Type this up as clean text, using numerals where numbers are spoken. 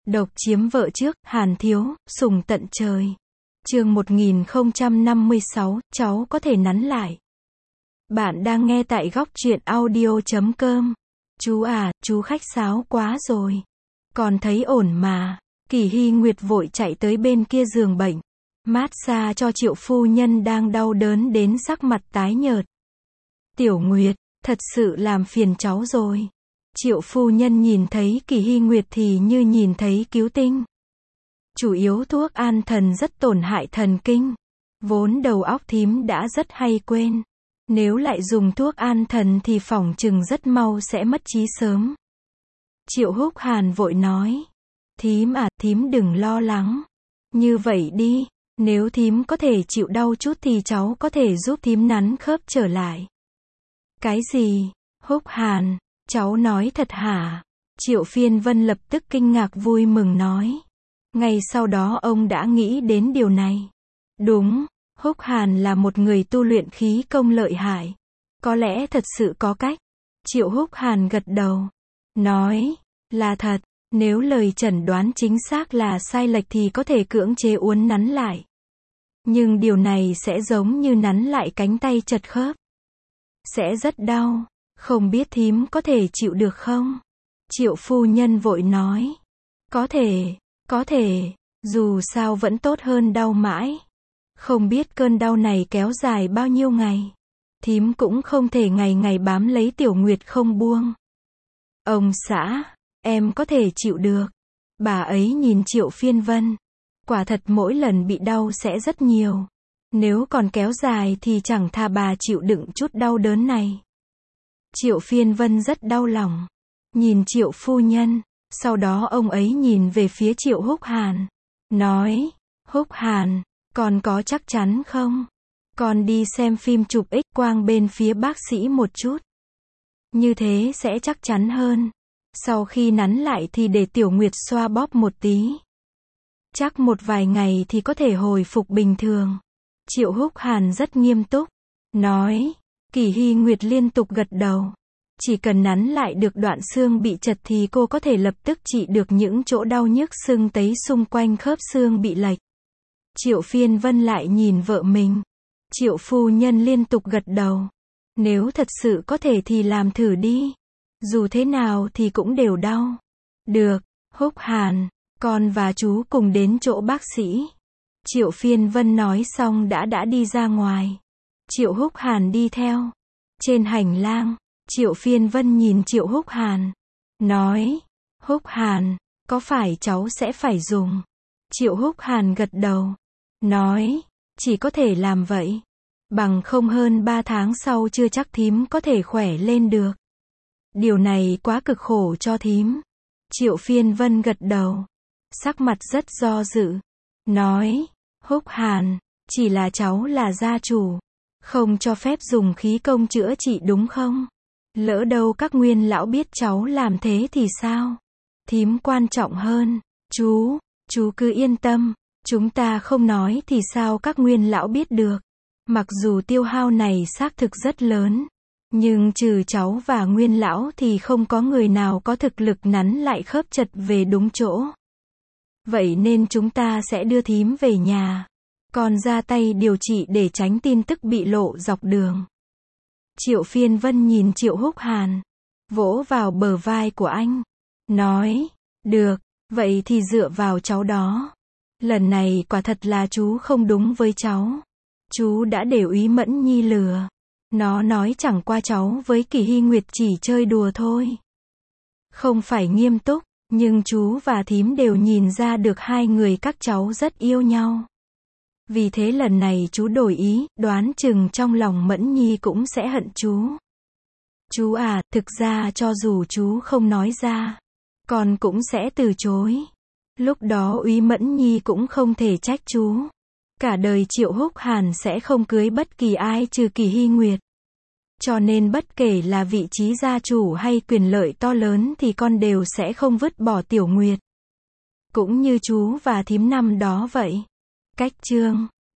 Độc chiếm vợ trước, Hàn Thiếu, sủng tận trời. Chương 1056, cháu có thể nắn lại. Bạn đang nghe tại góc truyện audio.com. Chú à, chú khách sáo quá rồi. Còn thấy ổn mà. Kỳ Hy Nguyệt vội chạy tới bên kia giường bệnh. Mát xa cho Triệu phu nhân đang đau đớn đến sắc mặt tái nhợt. Tiểu Nguyệt, thật sự làm phiền cháu rồi. Triệu phu nhân nhìn thấy Kỳ Hy Nguyệt thì như nhìn thấy cứu tinh. Chủ yếu thuốc an thần rất tổn hại thần kinh. Vốn đầu óc thím đã rất hay quên. Nếu lại dùng thuốc an thần thì phỏng chừng rất mau sẽ mất trí sớm. Triệu Húc Hàn vội nói. Thím à, thím đừng lo lắng. Như vậy đi, nếu thím có thể chịu đau chút thì cháu có thể giúp thím nắn khớp trở lại. Cái gì? Húc Hàn, cháu nói thật hả? Triệu Phiên Vân lập tức kinh ngạc vui mừng nói. Ngay sau đó ông đã nghĩ đến điều này. Đúng, Húc Hàn là một người tu luyện khí công lợi hại. Có lẽ thật sự có cách. Triệu Húc Hàn gật đầu. Nói, là thật, nếu lời chẩn đoán chính xác là sai lệch thì có thể cưỡng chế uốn nắn lại. Nhưng điều này sẽ giống như nắn lại cánh tay chật khớp. Sẽ rất đau, không biết thím có thể chịu được không? Triệu phu nhân vội nói. Có thể, dù sao vẫn tốt hơn đau mãi. Không biết cơn đau này kéo dài bao nhiêu ngày. Thím cũng không thể ngày ngày bám lấy Tiểu Nguyệt không buông. Ông xã, em có thể chịu được. Bà ấy nhìn Triệu Phiên Vân. Quả thật mỗi lần bị đau sẽ rất nhiều. Nếu còn kéo dài thì chẳng thà bà chịu đựng chút đau đớn này. Triệu Phiên Vân rất đau lòng. Nhìn Triệu phu nhân. Sau đó ông ấy nhìn về phía Triệu Húc Hàn. Nói, Húc Hàn, con có chắc chắn không? Con đi xem phim chụp X-quang bên phía bác sĩ một chút. Như thế sẽ chắc chắn hơn. Sau khi nắn lại thì để Tiểu Nguyệt xoa bóp một tí. Chắc một vài ngày thì có thể hồi phục bình thường. Triệu Húc Hàn rất nghiêm túc. Nói, Kỳ Hy Nguyệt liên tục gật đầu. Chỉ cần nắn lại được đoạn xương bị chật thì cô có thể lập tức trị được những chỗ đau nhức sưng tấy xung quanh khớp xương bị lệch. Triệu Phiên Vân lại nhìn vợ mình. Triệu phu nhân liên tục gật đầu. Nếu thật sự có thể thì làm thử đi. Dù thế nào thì cũng đều đau. Được, Húc Hàn, con và chú cùng đến chỗ bác sĩ. Triệu Phiên Vân nói xong đã đi ra ngoài. Triệu Húc Hàn đi theo. Trên hành lang, Triệu Phiên Vân nhìn Triệu Húc Hàn. Nói, Húc Hàn, có phải cháu sẽ phải dùng? Triệu Húc Hàn gật đầu. Nói, chỉ có thể làm vậy. Bằng không hơn 3 tháng sau chưa chắc thím có thể khỏe lên được. Điều này quá cực khổ cho thím. Triệu Phiên Vân gật đầu. Sắc mặt rất do dự. Nói, Húc Hàn, chỉ là cháu là gia chủ. Không cho phép dùng khí công chữa trị đúng không? Lỡ đâu các nguyên lão biết cháu làm thế thì sao? Thím quan trọng hơn. Chú cứ yên tâm. Chúng ta không nói thì sao các nguyên lão biết được. Mặc dù tiêu hao này xác thực rất lớn. Nhưng trừ cháu và nguyên lão thì không có người nào có thực lực nắn lại khớp chật về đúng chỗ. Vậy nên chúng ta sẽ đưa thím về nhà. Còn ra tay điều trị để tránh tin tức bị lộ dọc đường. Triệu Phiên Vân nhìn Triệu Húc Hàn. Vỗ vào bờ vai của anh. Nói, được, vậy thì dựa vào cháu đó. Lần này quả thật là chú không đúng với cháu. Chú đã để Úy Mẫn Nhi lừa. Nó nói chẳng qua cháu với Kỳ Hy Nguyệt chỉ chơi đùa thôi. Không phải nghiêm túc, nhưng chú và thím đều nhìn ra được hai người các cháu rất yêu nhau. Vì thế lần này chú đổi ý, đoán chừng trong lòng Mẫn Nhi cũng sẽ hận chú. Chú à, thực ra cho dù chú không nói ra, con cũng sẽ từ chối. Lúc đó Úy Mẫn Nhi cũng không thể trách chú. Cả đời Triệu Húc Hàn sẽ không cưới bất kỳ ai trừ Kỳ Hy Nguyệt. Cho nên bất kể là vị trí gia chủ hay quyền lợi to lớn thì con đều sẽ không vứt bỏ Tiểu Nguyệt. Cũng như chú và thím năm đó vậy. Cách chương